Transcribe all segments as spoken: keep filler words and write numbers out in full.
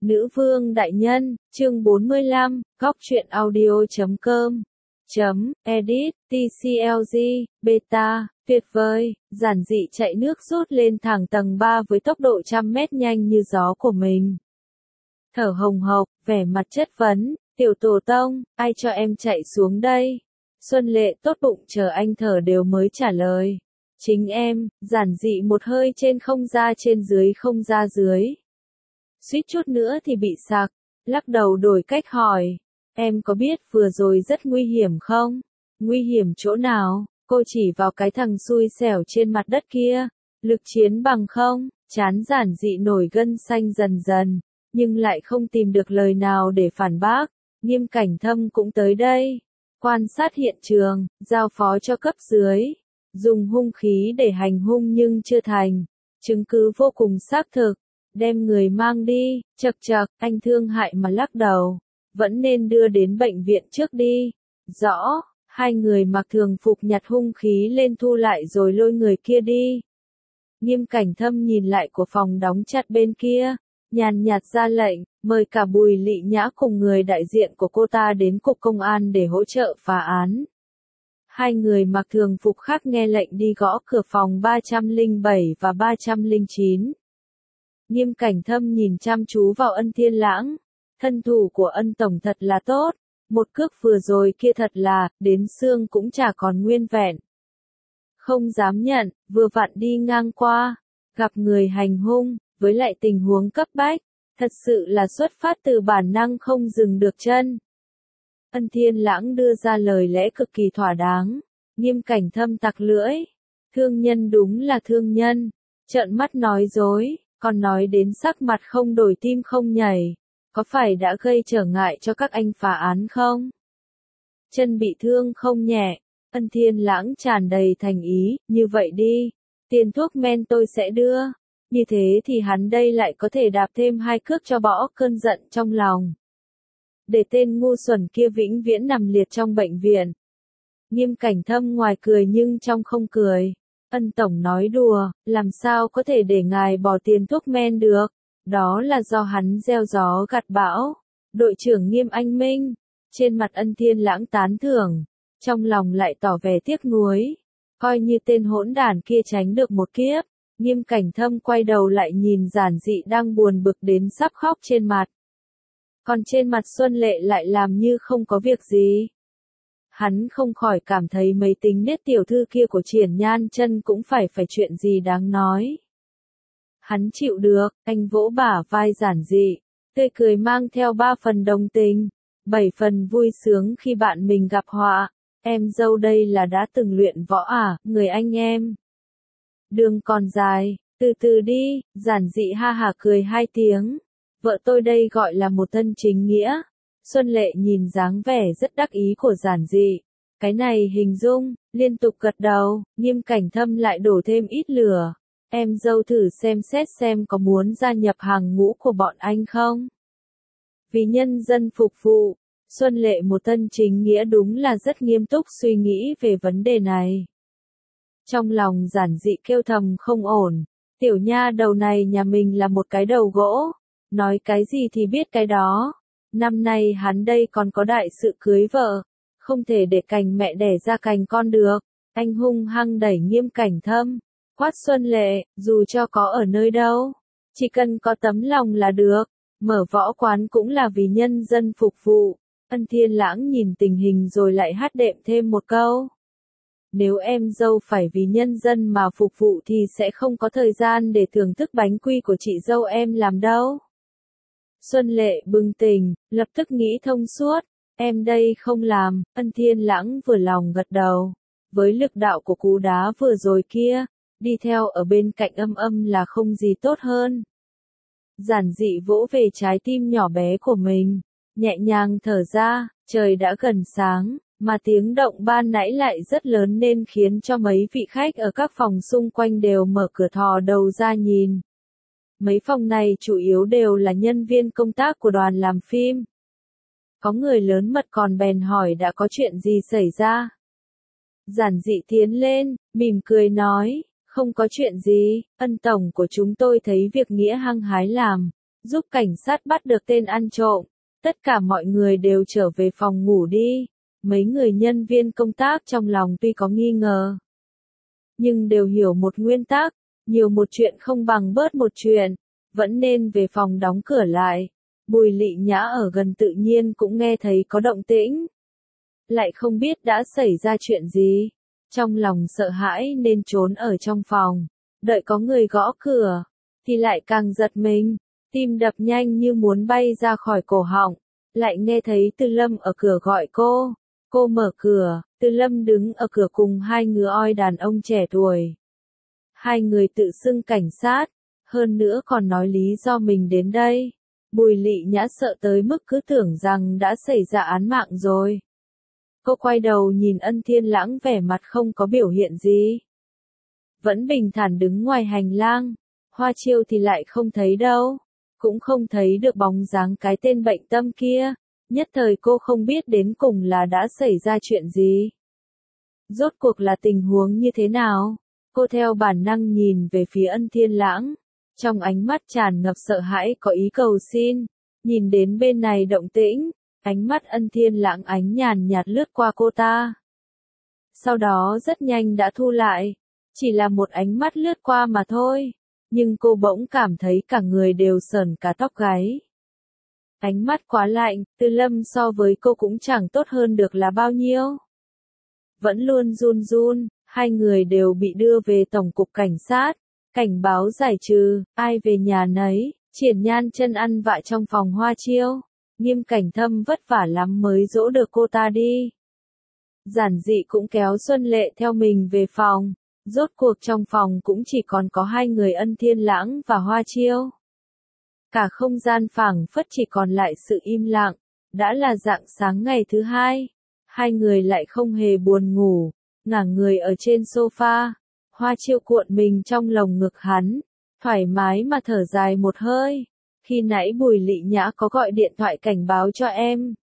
Nữ vương đại nhân, chương bốn mươi lăm, góc truyện audio chấm com, chấm, edit, tê xê lờ giê, beta, tuyệt vời, giản dị chạy nước rút lên thẳng tầng ba với tốc độ trăm mét nhanh như gió của mình. Thở hồng hộc, vẻ mặt chất vấn, tiểu tổ tông, ai cho em chạy xuống đây? Xuân Lệ tốt bụng chờ anh thở đều mới trả lời. Chính em, giản dị một hơi trên không ra trên dưới không ra dưới. Suýt chút nữa thì bị sặc, lắc đầu đổi cách hỏi. Em có biết vừa rồi rất nguy hiểm không? Nguy hiểm chỗ nào? Cô chỉ vào cái thằng xui xẻo trên mặt đất kia. Lực chiến bằng không? Chán giản dị nổi gân xanh dần dần, nhưng lại không tìm được lời nào để phản bác. Nghiêm Cảnh Thâm cũng tới đây. Quan sát hiện trường, giao phó cho cấp dưới. Dùng hung khí để hành hung nhưng chưa thành. Chứng cứ vô cùng xác thực. Đem người mang đi, chậc chậc, anh thương hại mà lắc đầu. Vẫn nên đưa đến bệnh viện trước đi. Rõ, hai người mặc thường phục nhặt hung khí lên thu lại rồi lôi người kia đi. Nghiêm Cảnh Thâm nhìn lại của phòng đóng chặt bên kia, nhàn nhạt ra lệnh, mời cả Bùi Lị Nhã cùng người đại diện của cô ta đến cục công an để hỗ trợ phá án. Hai người mặc thường phục khác nghe lệnh đi gõ cửa phòng ba trăm lẻ bảy và ba trăm lẻ chín. Nghiêm Cảnh Thâm nhìn chăm chú vào Ân Thiên Lãng. Thân thủ của Ân tổng thật là tốt, một cước vừa rồi kia thật là, đến xương cũng chả còn nguyên vẹn. Không dám nhận, vừa vặn đi ngang qua, gặp người hành hung, với lại tình huống cấp bách, thật sự là xuất phát từ bản năng không dừng được chân. Ân Thiên Lãng đưa ra lời lẽ cực kỳ thỏa đáng, Nghiêm Cảnh Thâm tặc lưỡi. Thương nhân đúng là thương nhân, trợn mắt nói dối, còn nói đến sắc mặt không đổi tim không nhảy. Có phải đã gây trở ngại cho các anh phá án không? Chân bị thương không nhẹ, Ân Thiên Lãng tràn đầy thành ý, như vậy đi, tiền thuốc men tôi sẽ đưa, như thế thì hắn đây lại có thể đạp thêm hai cước cho bỏ cơn giận trong lòng. Để tên ngu xuẩn kia vĩnh viễn nằm liệt trong bệnh viện. Nghiêm Cảnh Thâm ngoài cười nhưng trong không cười. Ân tổng nói đùa, làm sao có thể để ngài bỏ tiền thuốc men được? Đó là do hắn gieo gió gặt bão. Đội trưởng Nghiêm anh minh, trên mặt Ân Thiên Lãng tán thưởng, trong lòng lại tỏ vẻ tiếc nuối. Coi như tên hỗn đản kia tránh được một kiếp. Nghiêm Cảnh Thâm quay đầu lại nhìn giản dị đang buồn bực đến sắp khóc trên mặt. Còn trên mặt Xuân Lệ lại làm như không có việc gì. Hắn không khỏi cảm thấy mấy tính nết tiểu thư kia của Triển Nhan Chân cũng phải phải chuyện gì đáng nói. Hắn chịu được, anh vỗ bả vai giản dị, tươi cười mang theo ba phần đồng tình, bảy phần vui sướng khi bạn mình gặp họa. Em dâu đây là đã từng luyện võ à, người anh em. Đường còn dài, từ từ đi, giản dị ha hả cười hai tiếng. Vợ tôi đây gọi là một thân chính nghĩa. Xuân Lệ nhìn dáng vẻ rất đắc ý của giản dị. Cái này hình dung, liên tục gật đầu, Nghiêm Cảnh Thâm lại đổ thêm ít lửa. Em dâu thử xem xét xem có muốn gia nhập hàng ngũ của bọn anh không? Vì nhân dân phục vụ, Xuân Lệ một thân chính nghĩa đúng là rất nghiêm túc suy nghĩ về vấn đề này. Trong lòng giản dị kêu thầm không ổn, tiểu nha đầu này nhà mình là một cái đầu gỗ, nói cái gì thì biết cái đó. Năm nay hắn đây còn có đại sự cưới vợ, không thể để cành mẹ đẻ ra cành con được. Anh hung hăng đẩy Nghiêm Cảnh Thâm, quát Xuân Lệ, dù cho có ở nơi đâu, chỉ cần có tấm lòng là được, mở võ quán cũng là vì nhân dân phục vụ. Ân Thiên Lãng nhìn tình hình rồi lại hát đệm thêm một câu. Nếu em dâu phải vì nhân dân mà phục vụ thì sẽ không có thời gian để thưởng thức bánh quy của chị dâu em làm đâu. Xuân Lệ bừng tỉnh, lập tức nghĩ thông suốt, em đây không làm. Ân Thiên Lãng vừa lòng gật đầu. Với lực đạo của cú đá vừa rồi kia, đi theo ở bên cạnh âm âm là không gì tốt hơn. Giản dị vỗ về trái tim nhỏ bé của mình, nhẹ nhàng thở ra, trời đã gần sáng, mà tiếng động ban nãy lại rất lớn nên khiến cho mấy vị khách ở các phòng xung quanh đều mở cửa thò đầu ra nhìn. Mấy phòng này chủ yếu đều là nhân viên công tác của đoàn làm phim. Có người lớn mật còn bèn hỏi đã có chuyện gì xảy ra. Giản dị tiến lên, mỉm cười nói, không có chuyện gì, Ân tổng của chúng tôi thấy việc nghĩa hăng hái làm, giúp cảnh sát bắt được tên ăn trộm. Tất cả mọi người đều trở về phòng ngủ đi. Mấy người nhân viên công tác trong lòng tuy có nghi ngờ, nhưng đều hiểu một nguyên tắc, nhiều một chuyện không bằng bớt một chuyện, vẫn nên về phòng đóng cửa lại. Bùi Lị Nhã ở gần tự nhiên cũng nghe thấy có động tĩnh. Lại không biết đã xảy ra chuyện gì. Trong lòng sợ hãi nên trốn ở trong phòng. Đợi có người gõ cửa, thì lại càng giật mình. Tim đập nhanh như muốn bay ra khỏi cổ họng. Lại nghe thấy Tư Lâm ở cửa gọi cô. Cô mở cửa, Tư Lâm đứng ở cửa cùng hai ngứa oi đàn ông trẻ tuổi. Hai người tự xưng cảnh sát, hơn nữa còn nói lý do mình đến đây. Bùi Lị Nhã sợ tới mức cứ tưởng rằng đã xảy ra án mạng rồi. Cô quay đầu nhìn Ân Thiên Lãng vẻ mặt không có biểu hiện gì. Vẫn bình thản đứng ngoài hành lang, Hoa Chiêu thì lại không thấy đâu. Cũng không thấy được bóng dáng cái tên bệnh tâm kia. Nhất thời cô không biết đến cùng là đã xảy ra chuyện gì. Rốt cuộc là tình huống như thế nào? Cô theo bản năng nhìn về phía Ân Thiên Lãng. Trong ánh mắt tràn ngập sợ hãi có ý cầu xin. Nhìn đến bên này động tĩnh, ánh mắt Ân Thiên Lãng ánh nhàn nhạt lướt qua cô ta. Sau đó rất nhanh đã thu lại. Chỉ là một ánh mắt lướt qua mà thôi. Nhưng cô bỗng cảm thấy cả người đều sởn cả tóc gáy. Ánh mắt quá lạnh, Tư Lâm so với cô cũng chẳng tốt hơn được là bao nhiêu. Vẫn luôn run run, hai người đều bị đưa về tổng cục cảnh sát. Cảnh báo giải trừ, ai về nhà nấy, Triển Nhan chân ăn vạ trong phòng Hoa Chiêu. Nghiêm Cảnh Thâm vất vả lắm mới dỗ được cô ta đi. Giản Dị cũng kéo Xuân Lệ theo mình về phòng. Rốt cuộc trong phòng cũng chỉ còn có hai người Ân Thiên Lãng và Hoa Chiêu. Cả không gian phảng phất chỉ còn lại sự im lặng. Đã là rạng sáng ngày thứ hai. Hai người lại không hề buồn ngủ. Ngả người ở trên sofa. Hoa Chiêu cuộn mình trong lồng ngực hắn. Thoải mái mà thở dài một hơi. Khi nãy Bùi Lị Nhã có gọi điện thoại cảnh báo cho em.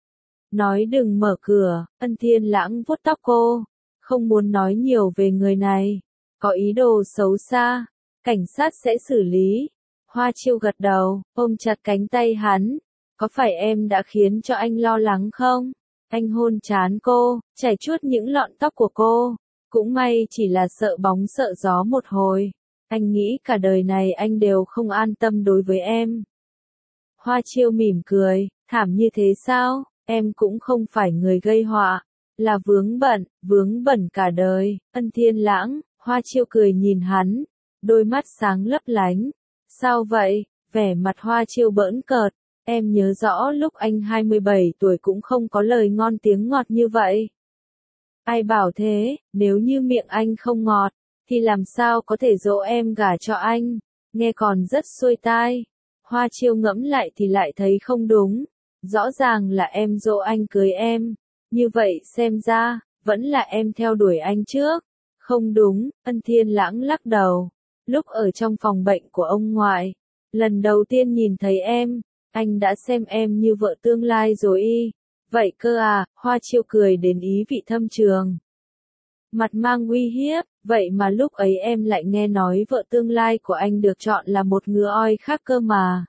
Nói đừng mở cửa, Ân Thiên Lãng vuốt tóc cô. Không muốn nói nhiều về người này. Có ý đồ xấu xa. Cảnh sát sẽ xử lý. Hoa Chiêu gật đầu, ôm chặt cánh tay hắn. Có phải em đã khiến cho anh lo lắng không? Anh hôn trán cô, chảy chuốt những lọn tóc của cô. Cũng may chỉ là sợ bóng sợ gió một hồi. Anh nghĩ cả đời này anh đều không an tâm đối với em. Hoa Chiêu mỉm cười, thảm như thế sao? Em cũng không phải người gây họa. Là vướng bận, vướng bẩn cả đời. Ân Thiên Lãng, Hoa Chiêu cười nhìn hắn. Đôi mắt sáng lấp lánh. Sao vậy? Vẻ mặt Hoa Chiêu bỡn cợt. Em nhớ rõ lúc anh hai mươi bảy tuổi cũng không có lời ngon tiếng ngọt như vậy. Ai bảo thế, nếu như miệng anh không ngọt, thì làm sao có thể dỗ em gả cho anh, nghe còn rất xuôi tai. Hoa Chiêu ngẫm lại thì lại thấy không đúng, rõ ràng là em dỗ anh cưới em, như vậy xem ra, vẫn là em theo đuổi anh trước. Không đúng, Ân Thiên Lãng lắc đầu, lúc ở trong phòng bệnh của ông ngoại, lần đầu tiên nhìn thấy em, anh đã xem em như vợ tương lai rồi y. Vậy cơ à, Hoa Chiêu cười đến ý vị thâm trường. Mặt mang uy hiếp, vậy mà lúc ấy em lại nghe nói vợ tương lai của anh được chọn là một ngứa oi khác cơ mà.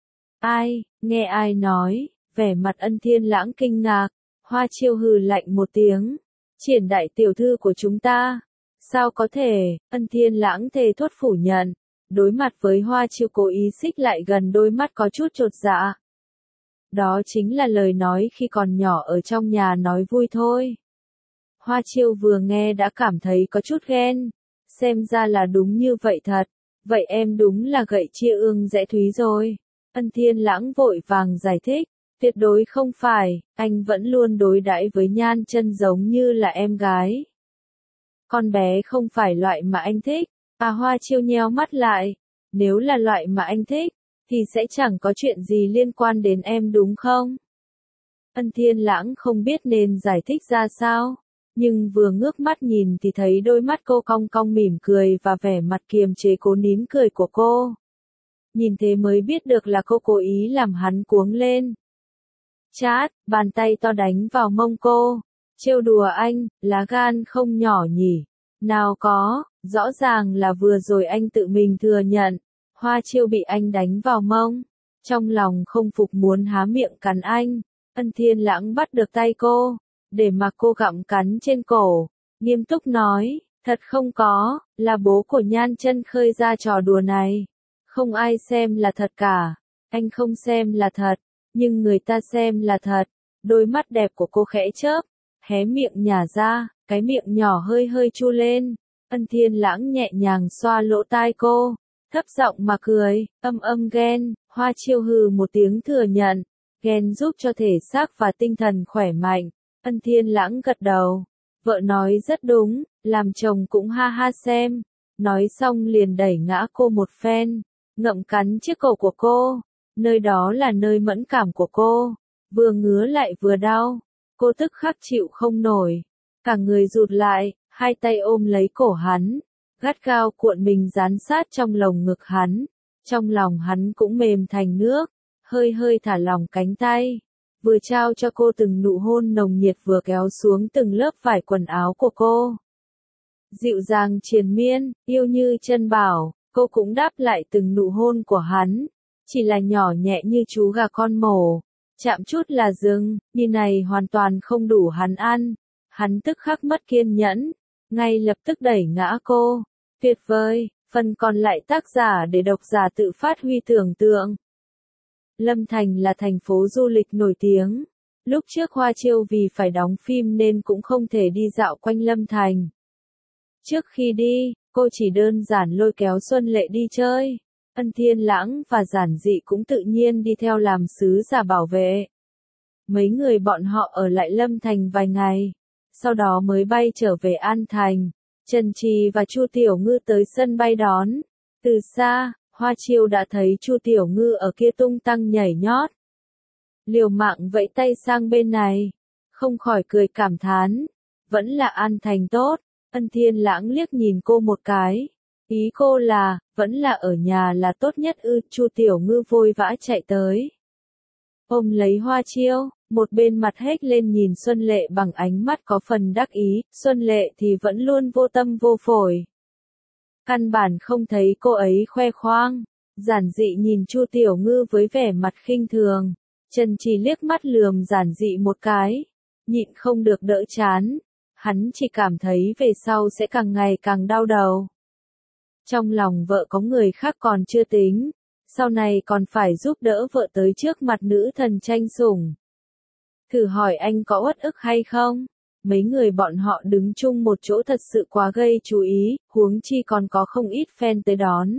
Ai, nghe ai nói, vẻ mặt Ân Thiên Lãng kinh ngạc, Hoa Chiêu hừ lạnh một tiếng. Triển đại tiểu thư của chúng ta. Sao có thể, Ân Thiên Lãng thề thốt phủ nhận. Đối mặt với Hoa Chiêu cố ý xích lại gần, đôi mắt có chút chột dạ. Đó chính là lời nói khi còn nhỏ ở trong nhà nói vui thôi. Hoa Chiêu vừa nghe đã cảm thấy có chút ghen. Xem ra là đúng như vậy thật. Vậy em đúng là gậy chia ương rẽ thúy rồi. Ân Thiên Lãng vội vàng giải thích. Tuyệt đối không phải, anh vẫn luôn đối đãi với Nhan Chân giống như là em gái. Con bé không phải loại mà anh thích. À, Hoa Chiêu nheo mắt lại. Nếu là loại mà anh thích, thì sẽ chẳng có chuyện gì liên quan đến em đúng không? Ân Thiên Lãng không biết nên giải thích ra sao, nhưng vừa ngước mắt nhìn thì thấy đôi mắt cô cong cong mỉm cười và vẻ mặt kiềm chế cố nín cười của cô. Nhìn thế mới biết được là cô cố ý làm hắn cuống lên. Chát, bàn tay to đánh vào mông cô. Trêu đùa anh, lá gan không nhỏ nhỉ? Nào có, rõ ràng là vừa rồi anh tự mình thừa nhận. Hoa Chiêu bị anh đánh vào mông. Trong lòng không phục muốn há miệng cắn anh, Ân Thiên Lãng bắt được tay cô, để mặc cô gặm cắn trên cổ, nghiêm túc nói, thật không có, là bố của Nhan Chân khơi ra trò đùa này. Không ai xem là thật cả, anh không xem là thật, nhưng người ta xem là thật. Đôi mắt đẹp của cô khẽ chớp, hé miệng nhả ra, cái miệng nhỏ hơi hơi chu lên. Ân Thiên Lãng nhẹ nhàng xoa lỗ tai cô, thấp giọng mà cười, âm âm ghen. Hoa Chiêu hừ một tiếng thừa nhận, ghen giúp cho thể xác và tinh thần khỏe mạnh. Ân Thiên Lãng gật đầu, vợ nói rất đúng, làm chồng cũng ha ha xem. Nói xong liền đẩy ngã cô một phen, ngậm cắn chiếc cổ của cô, nơi đó là nơi mẫn cảm của cô, vừa ngứa lại vừa đau, cô tức khắc chịu không nổi, cả người rụt lại, hai tay ôm lấy cổ hắn, gắt gao cuộn mình dán sát trong lồng ngực hắn, trong lòng hắn cũng mềm thành nước, hơi hơi thả lỏng cánh tay, vừa trao cho cô từng nụ hôn nồng nhiệt vừa kéo xuống từng lớp vải quần áo của cô. Dịu dàng triền miên, yêu như chân bảo, cô cũng đáp lại từng nụ hôn của hắn, chỉ là nhỏ nhẹ như chú gà con mổ, chạm chút là dừng, như này hoàn toàn không đủ hắn ăn, hắn tức khắc mất kiên nhẫn, ngay lập tức đẩy ngã cô, tuyệt vời, phần còn lại tác giả để độc giả tự phát huy tưởng tượng. Lâm Thành là thành phố du lịch nổi tiếng, lúc trước Hoa Chiêu vì phải đóng phim nên cũng không thể đi dạo quanh Lâm Thành. Trước khi đi, cô chỉ đơn giản lôi kéo Xuân Lệ đi chơi. Ân Thiên Lãng và Giản Dị cũng tự nhiên đi theo làm sứ giả bảo vệ. Mấy người bọn họ ở lại Lâm Thành vài ngày, sau đó mới bay trở về An Thành. Trần Trì và Chu Tiểu Ngư tới sân bay đón. Từ xa, Hoa Chiêu đã thấy Chu Tiểu Ngư ở kia tung tăng nhảy nhót. Liều mạng vẫy tay sang bên này, không khỏi cười cảm thán, vẫn là An Thành tốt. Ân Thiên Lãng liếc nhìn cô một cái. Ý cô là, vẫn là ở nhà là tốt nhất ư. Chu Tiểu Ngư vội vã chạy tới, ôm lấy Hoa Chiêu, một bên mặt hét lên nhìn Xuân Lệ bằng ánh mắt có phần đắc ý. Xuân Lệ thì vẫn luôn vô tâm vô phổi, căn bản không thấy cô ấy khoe khoang. Giản Dị nhìn Chu Tiểu Ngư với vẻ mặt khinh thường, Trần Trì liếc mắt lườm Giản Dị một cái, nhịn không được đỡ chán. Hắn chỉ cảm thấy về sau sẽ càng ngày càng đau đầu. Trong lòng vợ có người khác còn chưa tính, sau này còn phải giúp đỡ vợ tới trước mặt nữ thần tranh sủng. Thử hỏi anh có uất ức hay không? Mấy người bọn họ đứng chung một chỗ thật sự quá gây chú ý, huống chi còn có không ít fan tới đón.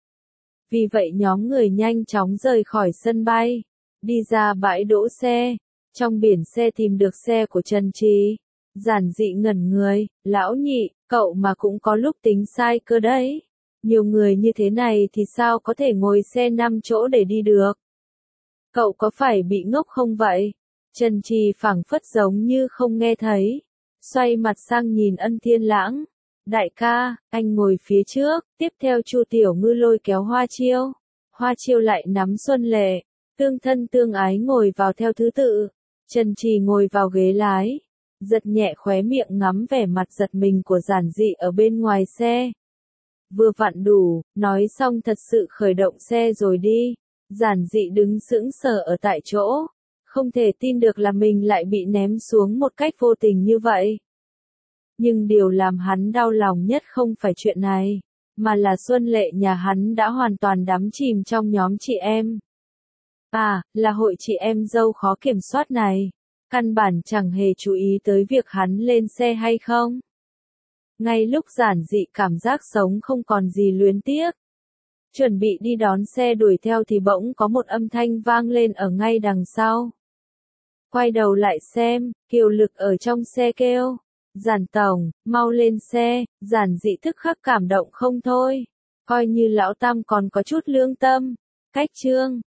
Vì vậy nhóm người nhanh chóng rời khỏi sân bay, đi ra bãi đỗ xe, trong biển xe tìm được xe của Trần Trì. Giản Dị ngẩn người, lão nhị, cậu mà cũng có lúc tính sai cơ đấy. Nhiều người như thế này thì sao có thể ngồi xe năm chỗ để đi được? Cậu có phải bị ngốc không vậy? Trần Trì phảng phất giống như không nghe thấy, xoay mặt sang nhìn Ân Thiên Lãng. Đại ca, anh ngồi phía trước, tiếp theo Chu Tiểu Ngư lôi kéo Hoa Chiêu. Hoa Chiêu lại nắm Xuân Lệ, tương thân tương ái ngồi vào theo thứ tự. Trần Trì ngồi vào ghế lái, giật nhẹ khóe miệng ngắm vẻ mặt giật mình của Giản Dị ở bên ngoài xe. Vừa vặn đủ, nói xong thật sự khởi động xe rồi đi. Giản Dị đứng sững sờ ở tại chỗ, không thể tin được là mình lại bị ném xuống một cách vô tình như vậy. Nhưng điều làm hắn đau lòng nhất không phải chuyện này, mà là Xuân Lệ nhà hắn đã hoàn toàn đắm chìm trong nhóm chị em. À, là hội chị em dâu khó kiểm soát này. Căn bản chẳng hề chú ý tới việc hắn lên xe hay không. Ngay lúc Giản Dị cảm giác sống không còn gì luyến tiếc, chuẩn bị đi đón xe đuổi theo thì bỗng có một âm thanh vang lên ở ngay đằng sau. Quay đầu lại xem, Kiều Lực ở trong xe kêu, Giản tổng, mau lên xe. Giản Dị tức khắc cảm động không thôi, coi như lão tam còn có chút lương tâm. Cách chương